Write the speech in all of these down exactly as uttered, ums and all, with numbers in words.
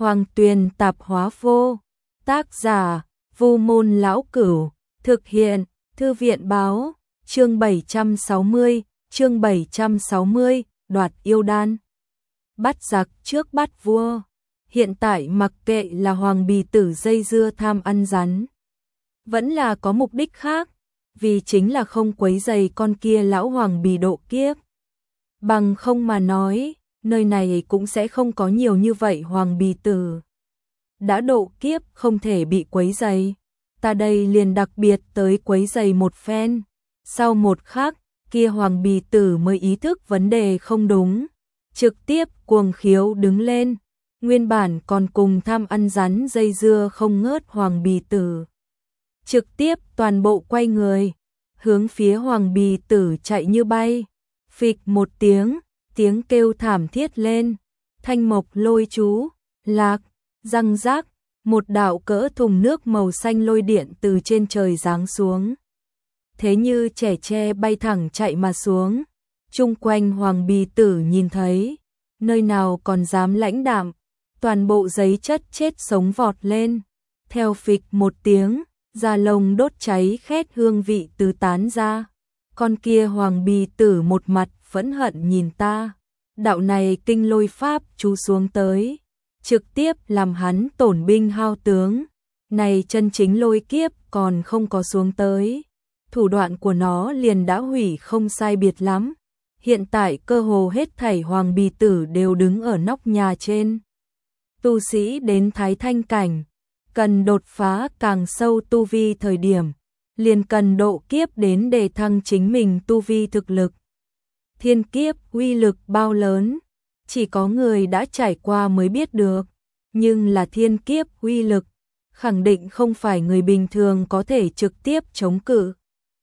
Hoàng Tuyền Tạp Hóa Vô. Tác giả: Vu Môn Lão Cửu. Thực hiện: Thư viện Báo. Chương bảy trăm sáu mươi, chương bảy trăm sáu mươi, đoạt yêu đan. Bắt giặc trước bắt vua. Hiện tại mặc kệ là Hoàng Bì Tử dây dưa tham ăn rắn, vẫn là có mục đích khác, vì chính là không quấy rầy con kia lão Hoàng Bì độ kiếp. Bằng không mà nói, nơi này cũng sẽ không có nhiều như vậy Hoàng Bì Tử. Đã độ kiếp không thể bị quấy rầy, ta đây liền đặc biệt tới quấy rầy một phen. Sau một khắc, kia Hoàng Bì Tử mới ý thức vấn đề không đúng, trực tiếp cuồng khiếu đứng lên. Nguyên bản còn cùng tham ăn rắn dây dưa không ngớt Hoàng Bì Tử, trực tiếp toàn bộ quay người, hướng phía Hoàng Bì Tử chạy như bay. Phịch một tiếng, tiếng kêu thảm thiết lên, thanh mộc lôi chú, lạc, răng rác, một đạo cỡ thùng nước màu xanh lôi điện từ trên trời giáng xuống. Thế như trẻ tre bay thẳng chạy mà xuống, chung quanh Hoàng Bì Tử nhìn thấy, nơi nào còn dám lãnh đạm, toàn bộ giấy chất chết sống vọt lên. Theo phịch một tiếng, da lông đốt cháy khét hương vị tứ tán ra. Con kia Hoàng Bì Tử một mặt phẫn hận nhìn ta. Đạo này kinh lôi pháp chú xuống tới, trực tiếp làm hắn tổn binh hao tướng. Này chân chính lôi kiếp còn không có xuống tới, thủ đoạn của nó liền đã hủy không sai biệt lắm. Hiện tại cơ hồ hết thảy Hoàng Bì Tử đều đứng ở nóc nhà trên. Tu sĩ đến Thái Thanh cảnh, cần đột phá càng sâu tu vi thời điểm, liền cần độ kiếp đến để thăng chính mình tu vi thực lực. Thiên kiếp uy lực bao lớn, chỉ có người đã trải qua mới biết được, nhưng là thiên kiếp uy lực, khẳng định không phải người bình thường có thể trực tiếp chống cự.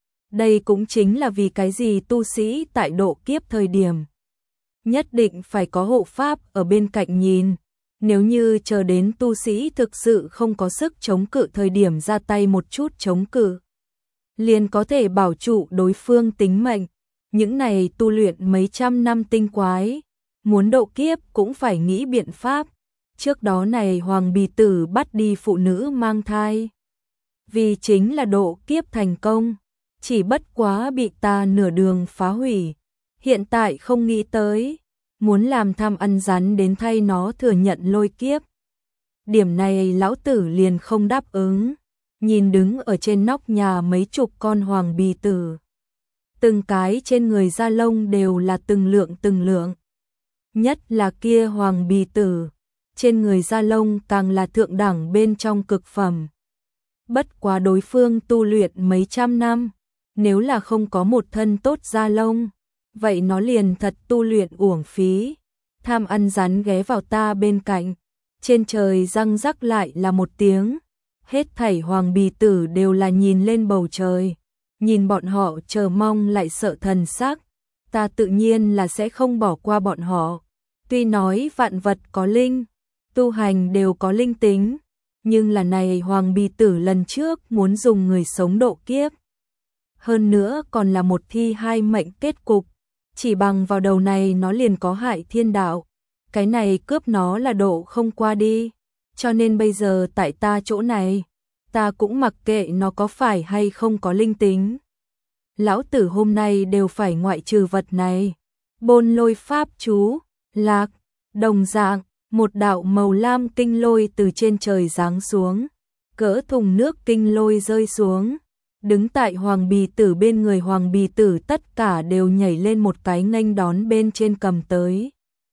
Đây cũng chính là vì cái gì tu sĩ tại độ kiếp thời điểm, nhất định phải có hộ pháp ở bên cạnh nhìn. Nếu như chờ đến tu sĩ thực sự không có sức chống cự thời điểm ra tay một chút chống cự, liền có thể bảo trụ đối phương tính mệnh. Những này tu luyện mấy trăm năm tinh quái, muốn độ kiếp cũng phải nghĩ biện pháp. Trước đó này Hoàng Bì Tử bắt đi phụ nữ mang thai, vì chính là độ kiếp thành công, chỉ bất quá bị ta nửa đường phá hủy. Hiện tại không nghĩ tới, muốn làm tham ăn rắn đến thay nó thừa nhận lôi kiếp. Điểm này lão tử liền không đáp ứng. Nhìn đứng ở trên nóc nhà mấy chục con Hoàng Bì Tử, từng cái trên người da lông đều là từng lượng từng lượng. Nhất là kia Hoàng Bì Tử, trên người da lông càng là thượng đẳng bên trong cực phẩm. Bất quá đối phương tu luyện mấy trăm năm, nếu là không có một thân tốt da lông, vậy nó liền thật tu luyện uổng phí. Tham ăn rắn ghé vào ta bên cạnh, trên trời răng rắc lại là một tiếng. Hết thảy Hoàng Bì Tử đều là nhìn lên bầu trời, nhìn bọn họ chờ mong lại sợ thần sắc. Ta tự nhiên là sẽ không bỏ qua bọn họ. Tuy nói vạn vật có linh, tu hành đều có linh tính, nhưng là này Hoàng Bì Tử lần trước muốn dùng người sống độ kiếp, hơn nữa còn là một thi hai mệnh kết cục, chỉ bằng vào đầu này nó liền có hại thiên đạo. Cái này cướp nó là độ không qua đi. Cho nên bây giờ tại ta chỗ này, ta cũng mặc kệ nó có phải hay không có linh tính. Lão tử hôm nay đều phải ngoại trừ vật này. Bôn lôi pháp chú, lạc, đồng dạng, một đạo màu lam kinh lôi từ trên trời giáng xuống, cỡ thùng nước kinh lôi rơi xuống. Đứng tại Hoàng Bì Tử bên người Hoàng Bì Tử tất cả đều nhảy lên một cái nghênh đón bên trên cầm tới.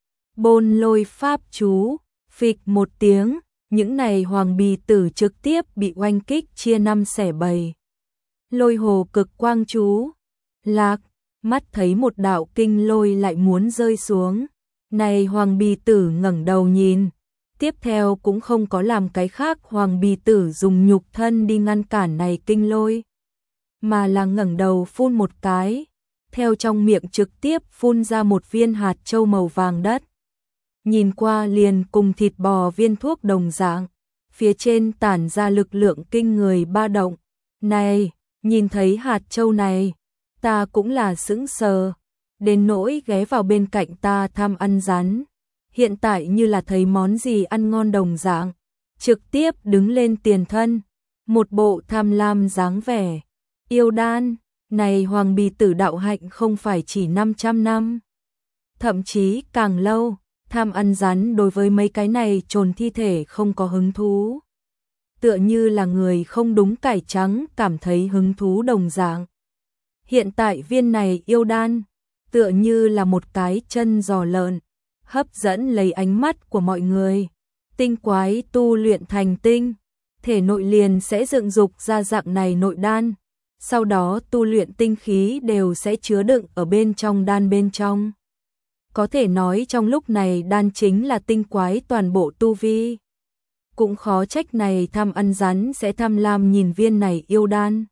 Bôn lôi pháp chú, phịch một tiếng, những này Hoàng Bì Tử trực tiếp bị oanh kích chia năm xẻ bảy. Lôi hồ cực quang chú, lạc, mắt thấy một đạo kinh lôi lại muốn rơi xuống. Này Hoàng Bì Tử ngẩng đầu nhìn, tiếp theo cũng không có làm cái khác. Hoàng Bì Tử dùng nhục thân đi ngăn cản này kinh lôi, mà là ngẩng đầu phun một cái, theo trong miệng trực tiếp phun ra một viên hạt châu màu vàng đất. Nhìn qua liền cùng thịt bò viên thuốc đồng dạng, phía trên tản ra lực lượng kinh người ba động. Này, nhìn thấy hạt châu này, ta cũng là sững sờ, đến nỗi ghé vào bên cạnh ta tham ăn rắn. hiện tại như là thấy món gì ăn ngon đồng dạng, trực tiếp đứng lên tiền thân, một bộ tham lam dáng vẻ. Yêu đan, này Hoàng Bì Tử đạo hạnh không phải chỉ năm trăm năm, thậm chí càng lâu, tham ăn rắn đối với mấy cái này trồn thi thể không có hứng thú. Tựa như là người không đúng cải trắng cảm thấy hứng thú đồng dạng. Hiện tại viên này yêu đan, tựa như là một cái chân giò lợn, hấp dẫn lấy ánh mắt của mọi người. Tinh quái tu luyện thành tinh, thể nội liền sẽ dựng dục ra dạng này nội đan, sau đó tu luyện tinh khí đều sẽ chứa đựng ở bên trong đan bên trong. Có thể nói trong lúc này đan chính là tinh quái toàn bộ tu vi. Cũng khó trách này tham ăn rắn sẽ tham lam nhìn viên này yêu đan.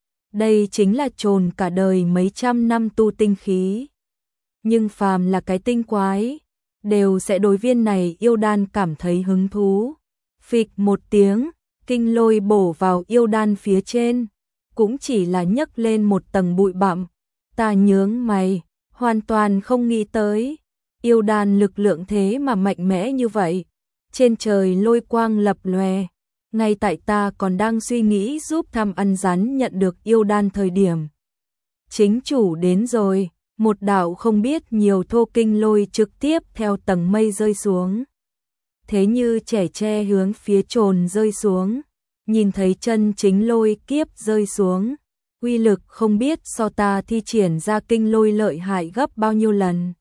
Đây chính là trồn cả đời mấy trăm năm tu tinh khí. Nhưng phàm là cái tinh quái, đều sẽ đối viên này yêu đan cảm thấy hứng thú. Phịch một tiếng, kinh lôi bổ vào yêu đan phía trên, cũng chỉ là nhấc lên một tầng bụi bặm. Ta nhướng mày, hoàn toàn không nghĩ tới, yêu đan lực lượng thế mà mạnh mẽ như vậy. Trên trời lôi quang lập lòe, ngay tại ta còn đang suy nghĩ giúp tham ăn rắn nhận được yêu đan thời điểm. Chính chủ đến rồi, một đạo không biết nhiều thô kinh lôi trực tiếp theo tầng mây rơi xuống. Thế như trẻ tre hướng phía trồn rơi xuống, nhìn thấy chân chính lôi kiếp rơi xuống, uy lực không biết so ta thi triển ra kinh lôi lợi hại gấp bao nhiêu lần.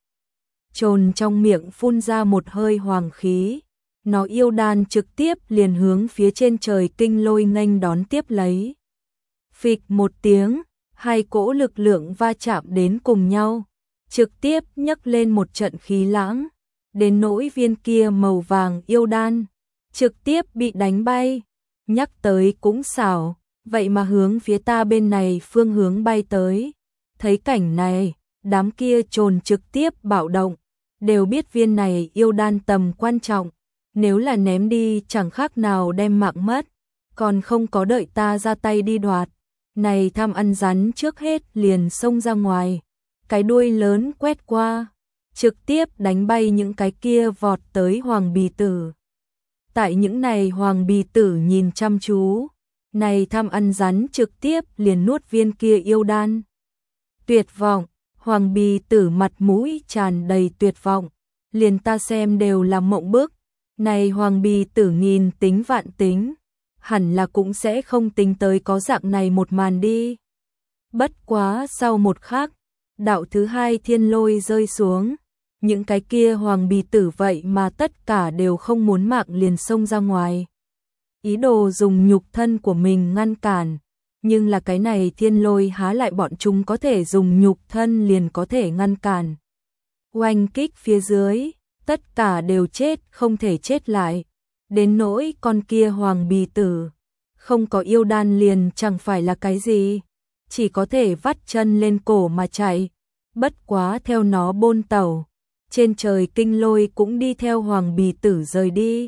Trồn trong miệng phun ra một hơi hoàng khí, nó yêu đan trực tiếp liền hướng phía trên trời kinh lôi nghênh đón tiếp lấy. Phịch một tiếng, hai cỗ lực lượng va chạm đến cùng nhau, trực tiếp nhấc lên một trận khí lãng, đến nỗi viên kia màu vàng yêu đan, trực tiếp bị đánh bay. Nhắc tới cũng xảo, vậy mà hướng phía ta bên này phương hướng bay tới. Thấy cảnh này, đám kia trồn trực tiếp bạo động, đều biết viên này yêu đan tầm quan trọng, nếu là ném đi chẳng khác nào đem mạng mất, còn không có đợi ta ra tay đi đoạt. Này tham ăn rắn trước hết liền xông ra ngoài, cái đuôi lớn quét qua, trực tiếp đánh bay những cái kia vọt tới Hoàng Bì Tử. Tại những này Hoàng Bì Tử nhìn chăm chú, này tham ăn rắn trực tiếp liền nuốt viên kia yêu đan. Tuyệt vọng, Hoàng Bì Tử mặt mũi tràn đầy tuyệt vọng, liền ta xem đều là mộng bức. Này Hoàng Bì Tử nghìn tính vạn tính, hẳn là cũng sẽ không tính tới có dạng này một màn đi. Bất quá sau một khắc, đạo thứ hai thiên lôi rơi xuống, những cái kia Hoàng Bì Tử vậy mà tất cả đều không muốn mạng liền xông ra ngoài. Ý đồ dùng nhục thân của mình ngăn cản, nhưng là cái này thiên lôi há lại bọn chúng có thể dùng nhục thân liền có thể ngăn cản. Oanh kích phía dưới, tất cả đều chết không thể chết lại. Đến nỗi con kia Hoàng Bì Tử, không có yêu đan liền chẳng phải là cái gì, chỉ có thể vắt chân lên cổ mà chạy. Bất quá theo nó bôn tẩu, trên trời kinh lôi cũng đi theo Hoàng Bì Tử rời đi.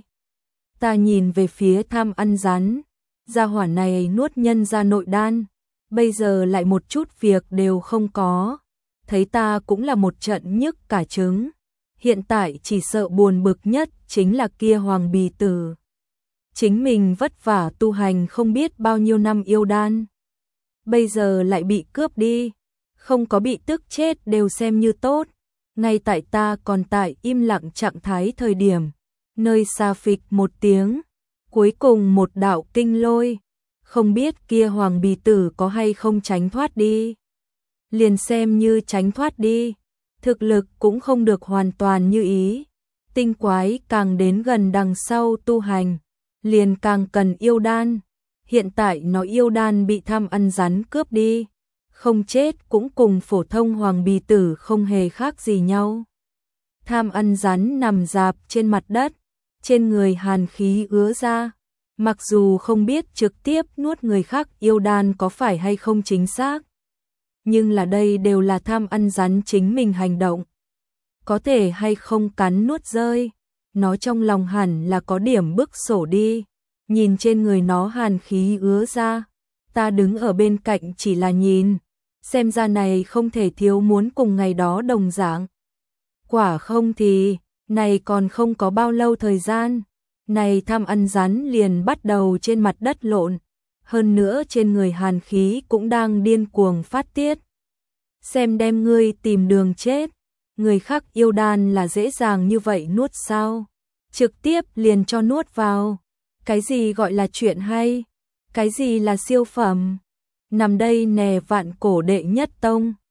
Ta nhìn về phía tham ăn rắn, gia hỏa này nuốt nhân ra nội đan, bây giờ lại một chút việc đều không có, thấy ta cũng là một trận nhức cả trứng. Hiện tại chỉ sợ buồn bực nhất chính là kia Hoàng Bì Tử. Chính mình vất vả tu hành không biết bao nhiêu năm yêu đan, bây giờ lại bị cướp đi, không có bị tức chết đều xem như tốt. Ngay tại ta còn tại im lặng trạng thái thời điểm, nơi xa phịch một tiếng, cuối cùng một đạo kinh lôi, không biết kia Hoàng Bì Tử có hay không tránh thoát đi. Liền xem như tránh thoát đi, thực lực cũng không được hoàn toàn như ý. Tinh quái càng đến gần đằng sau tu hành, liền càng cần yêu đan. Hiện tại nó yêu đan bị tham ăn rắn cướp đi, không chết cũng cùng phổ thông Hoàng Bì Tử không hề khác gì nhau. Tham ăn rắn nằm rạp trên mặt đất, trên người hàn khí ứa ra, mặc dù không biết trực tiếp nuốt người khác yêu đan có phải hay không chính xác, nhưng là đây đều là tham ăn rắn chính mình hành động. Có thể hay không cắn nuốt rơi, nó trong lòng hẳn là có điểm bức sổ đi. Nhìn trên người nó hàn khí ứa ra, ta đứng ở bên cạnh chỉ là nhìn, xem ra này không thể thiếu muốn cùng ngày đó đồng dạng. Quả không thì, Này còn không có bao lâu thời gian, này tham ăn rắn liền bắt đầu trên mặt đất lộn, hơn nữa trên người hàn khí cũng đang điên cuồng phát tiết. Xem đem ngươi tìm đường chết, người khác yêu đan là dễ dàng như vậy nuốt sao? Trực tiếp liền cho nuốt vào. Cái gì gọi là chuyện hay? Cái gì là siêu phẩm? Nằm đây nè vạn cổ đệ nhất tông.